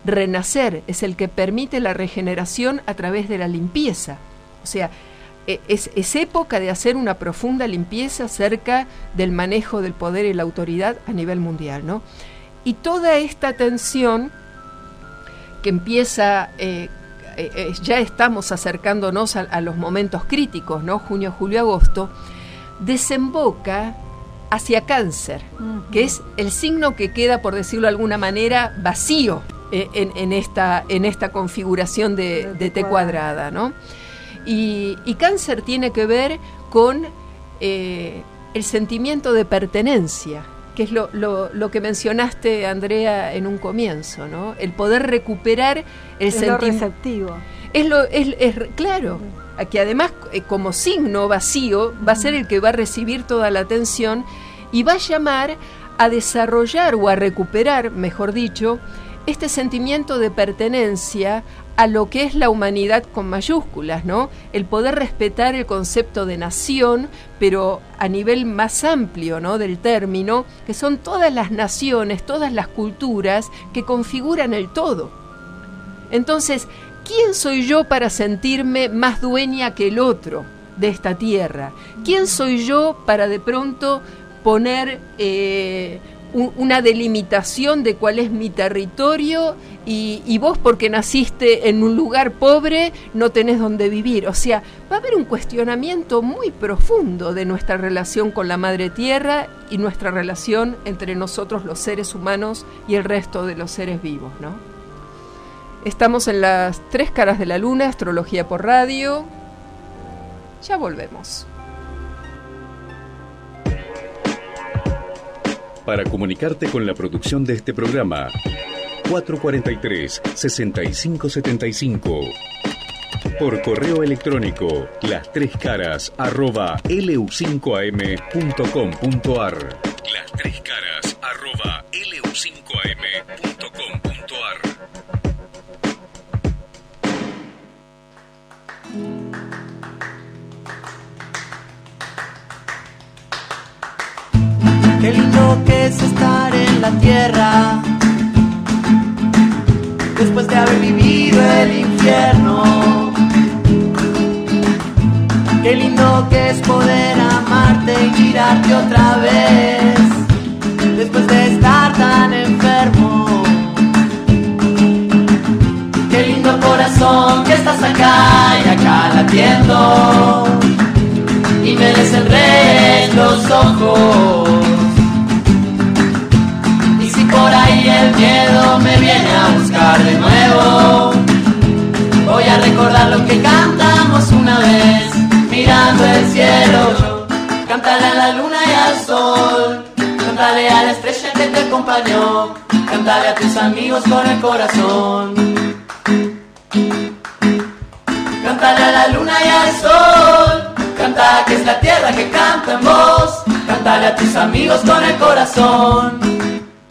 renacer, es el que permite la regeneración a través de la limpieza. O sea, es, es época de hacer una profunda limpieza acerca del manejo del poder y la autoridad a nivel mundial, ¿no? Y toda esta tensión que empieza, eh, eh, ya estamos acercándonos a, a los momentos críticos, ¿no? Junio, julio, agosto, desemboca hacia Cáncer, uh-huh. que es el signo que queda, por decirlo de alguna manera, vacío eh, en, en, esta, en esta configuración de, de T cuadrada, ¿no? Y, y Cáncer tiene que ver con eh, el sentimiento de pertenencia, que es lo, lo, lo que mencionaste, Andrea, en un comienzo, ¿no? El poder recuperar el sentimiento. Es lo receptivo. Es lo, es, es, claro, que además eh, como signo vacío va a ser el que va a recibir toda la atención y va a llamar a desarrollar o a recuperar, mejor dicho, este sentimiento de pertenencia a lo que es la humanidad con mayúsculas, ¿no? El poder respetar el concepto de nación, pero a nivel más amplio, ¿no?, del término, que son todas las naciones, todas las culturas que configuran el todo. Entonces, ¿quién soy yo para sentirme más dueña que el otro de esta tierra? ¿Quién soy yo para de pronto poner eh, un, una delimitación de cuál es mi territorio y, y vos, porque naciste en un lugar pobre, no tenés dónde vivir? O sea, va a haber un cuestionamiento muy profundo de nuestra relación con la Madre Tierra y nuestra relación entre nosotros los seres humanos y el resto de los seres vivos, ¿no? Estamos en las tres caras de la luna, Astrología por Radio. Ya volvemos. Para comunicarte con la producción de este programa, cuatro cuatro tres, seis cinco siete cinco. Por correo electrónico, las tres caras arroba l u cinco a m punto com punto a r. Las tres caras arroba l u cinco a m punto com punto a r. Qué lindo que es estar en la tierra después de haber vivido el infierno. Qué lindo que es poder amarte y mirarte otra vez después de estar tan enfermo. Qué lindo corazón que estás acá y acá latiendo y me desenredes los ojos. Por ahí el miedo me viene a buscar de nuevo. Voy a recordar lo que cantamos una vez, mirando el cielo. Cántale a la luna y al sol, cántale a la estrella que te acompañó, cántale a tus amigos con el corazón. Cántale a la luna y al sol, canta que es la tierra que canta en vos, cántale a tus amigos con el corazón.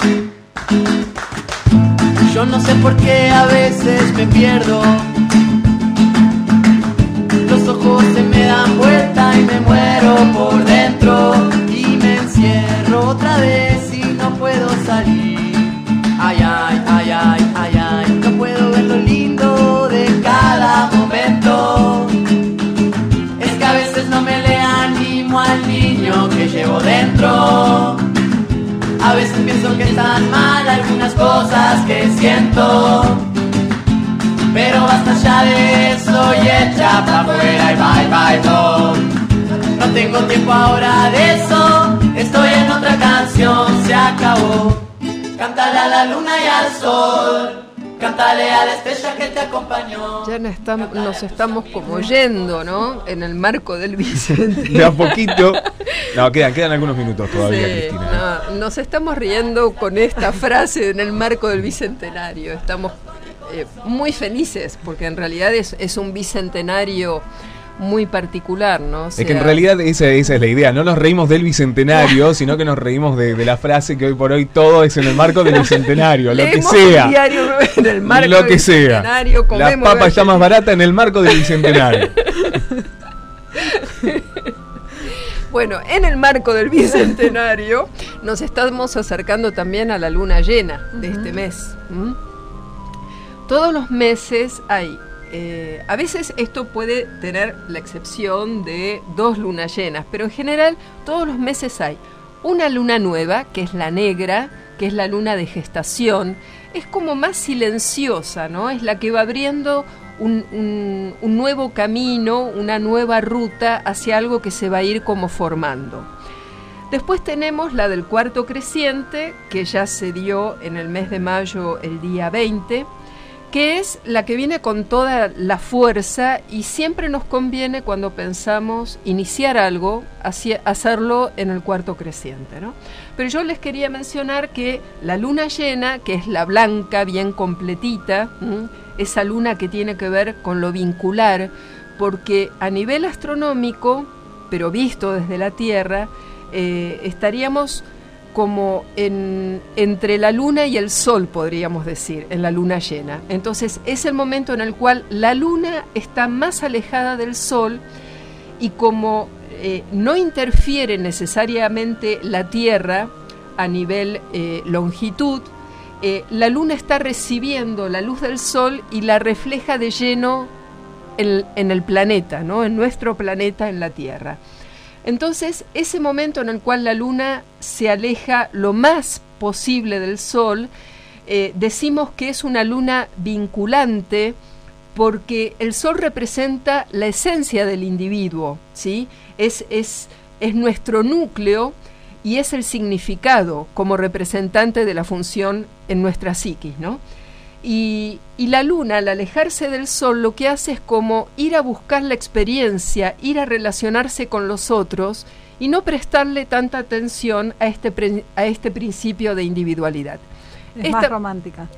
Yo no sé por qué a veces me pierdo, los ojos se me dan vuelta y me muero por dentro y me encierro otra vez y no puedo salir. Ay, ay, ay, ay, ay, ay, no puedo ver lo lindo de cada momento. Es que a veces no me le animo al niño que llevo dentro. A veces pienso que están mal algunas cosas que siento, pero basta ya de eso y echa para afuera y bye bye todo. No tengo tiempo ahora de eso, estoy en otra canción, se acabó. Cántale a la luna y al sol, cántale a la estrella que te acompañó. Ya no estamos, nos estamos como yendo, ¿no? En el marco del bicentenario. De a poquito. No, quedan, quedan algunos minutos todavía, sí, Cristina. No, nos estamos riendo con esta frase en el marco del bicentenario. Estamos eh, muy felices porque en realidad es, es un bicentenario muy particular, ¿no? O sea, es que en realidad esa, esa es la idea. No nos reímos del bicentenario, sino que nos reímos de, de la frase que hoy por hoy todo es en el marco del bicentenario. Lo que sea. El diario en el marco lo del que bicentenario. Sea. La papa está más barata en el marco del bicentenario. Bueno, en el marco del bicentenario nos estamos acercando también a la luna llena de este mes. ¿Mm? todos los meses hay, eh, a veces esto puede tener la excepción de dos lunas llenas, pero en general todos los meses hay una luna nueva, que es la negra, que es la luna de gestación, es como más silenciosa, ¿no? Es la que va abriendo un, un, un nuevo camino, una nueva ruta hacia algo que se va a ir como formando. Después tenemos la del cuarto creciente, que ya se dio en el mes de mayo el día veinte, que es la que viene con toda la fuerza y siempre nos conviene cuando pensamos iniciar algo, hacerlo en el cuarto creciente, ¿no? Pero yo les quería mencionar que la luna llena, que es la blanca, bien completita, ¿m? esa luna que tiene que ver con lo vincular, porque a nivel astronómico, pero visto desde la Tierra, eh, estaríamos como en, entre la luna y el sol, podríamos decir, en la luna llena. Entonces es el momento en el cual la luna está más alejada del sol y como eh, no interfiere necesariamente la Tierra a nivel eh, longitud, eh, la luna está recibiendo la luz del sol y la refleja de lleno en, en el planeta, ¿no? En nuestro planeta, en la Tierra. Entonces, ese momento en el cual la luna se aleja lo más posible del sol, eh, decimos que es una luna vinculante porque el sol representa la esencia del individuo, ¿sí? Es, es, es nuestro núcleo y es el significado como representante de la función en nuestra psiquis, ¿no? Y, y la luna, al alejarse del sol, lo que hace es como ir a buscar la experiencia, ir a relacionarse con los otros y no prestarle tanta atención a este, pre, a este principio de individualidad. Es Esta... más romántica.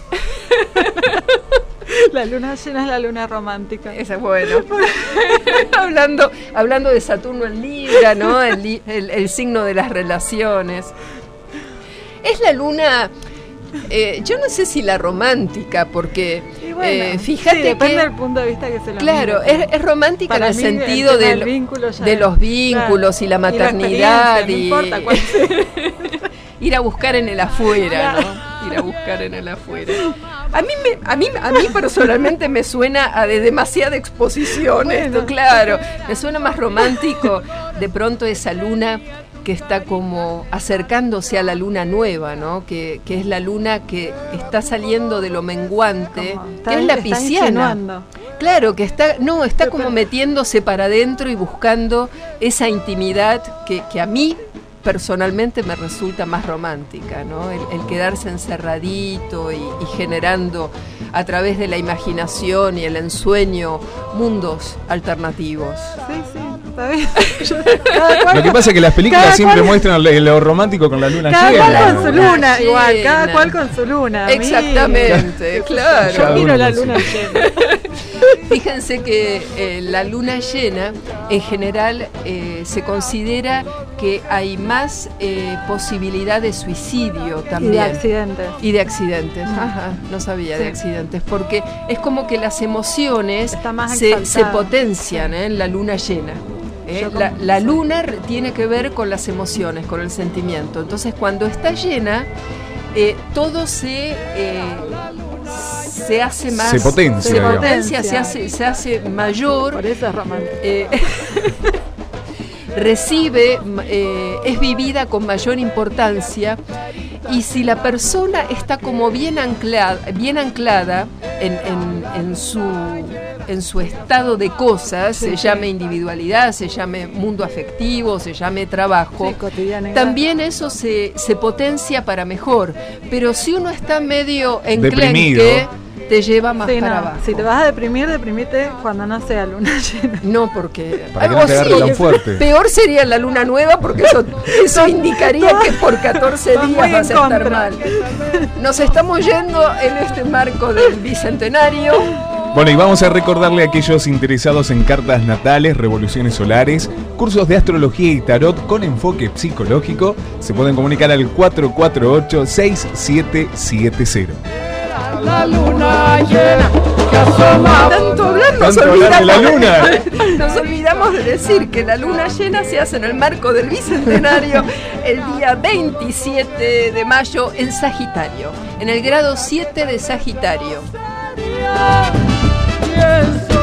La luna llena es la luna romántica. Esa es bueno. hablando, hablando de Saturno en Libra, ¿no? El, el, el signo de las relaciones. Es la luna... Eh, yo no sé si la romántica, porque bueno, eh, fíjate sí, depende que del punto de vista que se lo claro, mire. es, es romántica para en el mí, sentido el de, del vínculo ya de es, los vínculos, claro, y la maternidad y, la y, no importa cuál sea. Ir a buscar en el afuera, ¿no? Ir a buscar en el afuera. A mí, me, a mí, a mí personalmente me suena a de demasiada exposición, bueno, esto, claro. Me suena más romántico de pronto esa luna que está como acercándose a la luna nueva, ¿no? Que, que es la luna que está saliendo de lo menguante, está, que es la pisciana. Claro, que está, no, está como metiéndose para adentro y buscando esa intimidad que, que a mí personalmente me resulta más romántica, ¿no? El, el quedarse encerradito y, y generando a través de la imaginación y el ensueño mundos alternativos. Sí, sí, está bien. Lo que pasa es que las películas siempre cual, muestran lo, lo romántico con la luna cada llena. Cada cual con su luna, igual, cada cual con su luna. Exactamente, mira, claro. Yo miro la luna llena. Fíjense que eh, la luna llena en general eh, se considera que hay más eh, posibilidad de suicidio también. Y de accidentes. Y de accidentes, ajá, no sabía sí. de accidentes, porque es como que las emociones se, se potencian ¿eh? en la luna llena. ¿eh? La, la luna tiene que ver con las emociones, con el sentimiento. Entonces cuando está llena, eh, todo se... Eh, se hace más, se potencia, se, potencia, se, hace, se hace mayor. Por eso es romántico. Eh, recibe, eh, es vivida con mayor importancia, y si la persona está como bien anclada, bien anclada en, en, en su en su estado de cosas, sí, se sí. llame individualidad, se llame mundo afectivo, se llame trabajo, sí, también eso se, se potencia para mejor. Pero si uno está medio enclenque, te lleva más sí, para no. abajo. Si te vas a deprimir, deprimite cuando no sea luna llena. No, porque para que no te agarre tan fuerte. Peor sería la luna nueva, porque eso, eso indicaría que por catorce días vas a estar mal. Nos estamos yendo en este marco del bicentenario. Bueno, y vamos a recordarle a aquellos interesados en cartas natales, revoluciones solares, cursos de astrología y tarot con enfoque psicológico, se pueden comunicar al cuatro cuatro ocho, seis siete siete cero. La luna llena que asoma. Tanto hablar, nos Tanto olvidamos, hablar de la luna. Nos olvidamos de decir que la luna llena se hace en el marco del bicentenario el día veintisiete de mayo en Sagitario, en el grado siete de Sagitario. historia. Pienso